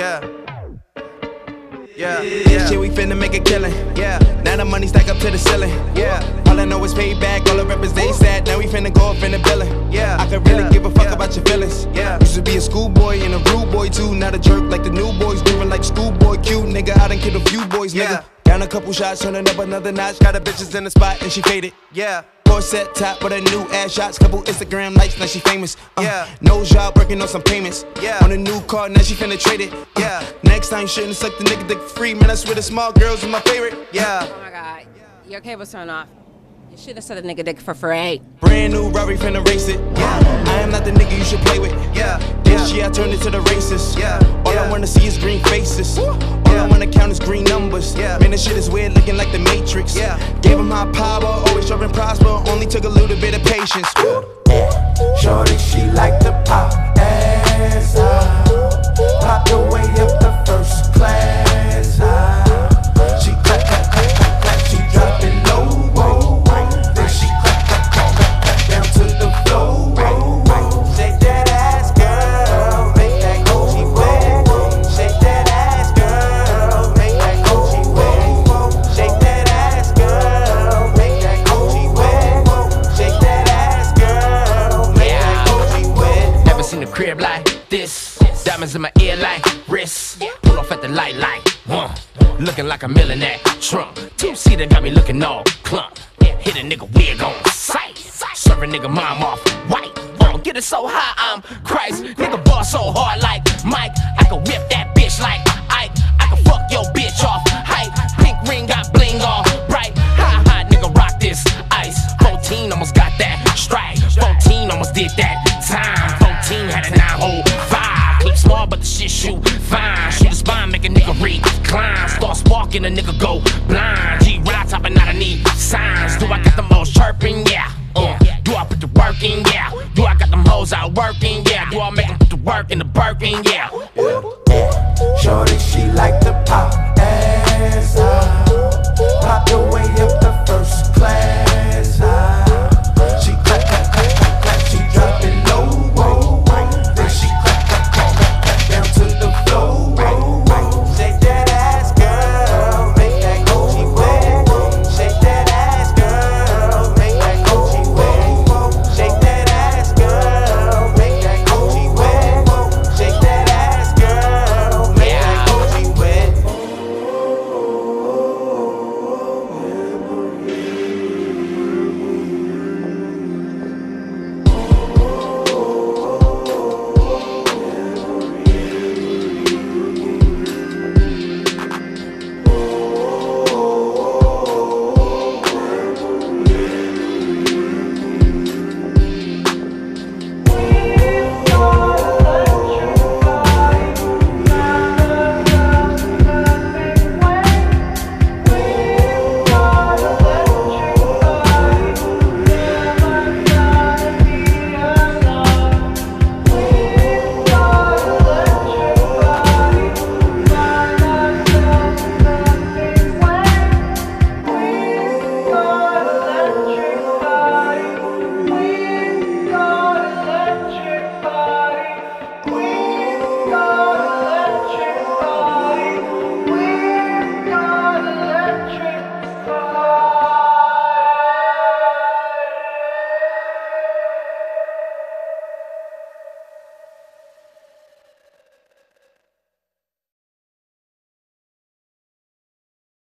This shit we finna make a killing. Now the money stack up to the ceiling. All I know is payback, all the rappers they sad. Now we finna go up in the billing. I could really give a fuck about your feelings. Used to be a schoolboy and a rude boy too. Not a jerk like the new boys, moving like schoolboy cute. Nigga, I done killed a few boys, nigga. Down a couple shots, turning up another notch. Got a bitches in the spot and she faded. Set top with a new ass shots, couple Instagram likes, now she famous. No job, working on some payments. On a new car, now she finna trade it. Next time, shouldn't suck the nigga dick for free. Man, I swear the small girls are my favorite. Oh my god, your cable's turned off. You should have said a nigga dick for free. Brand new Rari finna race it. I am not the nigga you should play with. This year I turned into the racist. All I wanna see is green faces. All I wanna count is green numbers. Man, this shit is weird, looking like the Matrix. Gave him my power, always sure and prosper. Only took a little bit of patience. Shorty, she like to pop ass out. Pop the way up the first class out. She clap, clap, clap, clap, clap. She drop it low. Then she clap, clap, clap, clap, clap down to the floor. Shake that ass, girl. Make that Gucci wet. Shake that ass, girl. Make that Gucci wet. Shake that ass, girl. Make that Gucci wet. Shake that ass, girl. Make that Gucci wet. Never seen a crib like this. Diamonds in my ear like wrists. Pull off at the light like, looking like a millionaire. Trump, two-seater got me looking all plump. Hit a nigga wig on sight. Serve a nigga mom off white. Get it so high, I'm Christ. Nigga ball so hard like Mike. I can whip that bitch like Ike. I can fuck your bitch off hype. Pink ring got bling all bright. Ha, nigga rock this ice. 14 almost got that strike. 14 almost did that time. 14 had a 9-hole 5. Clip small, but the shit shoot fine. Shoot a spine, make a nigga recline. Start sparking, a nigga go blind. G-Ride topping out, I need signs. Do I got the most chirping? Yeah. Do I put the work in? Yeah. Do I got them hoes out working? Yeah. Do I make them put the work in the Birkin? Yeah. Shorty, she like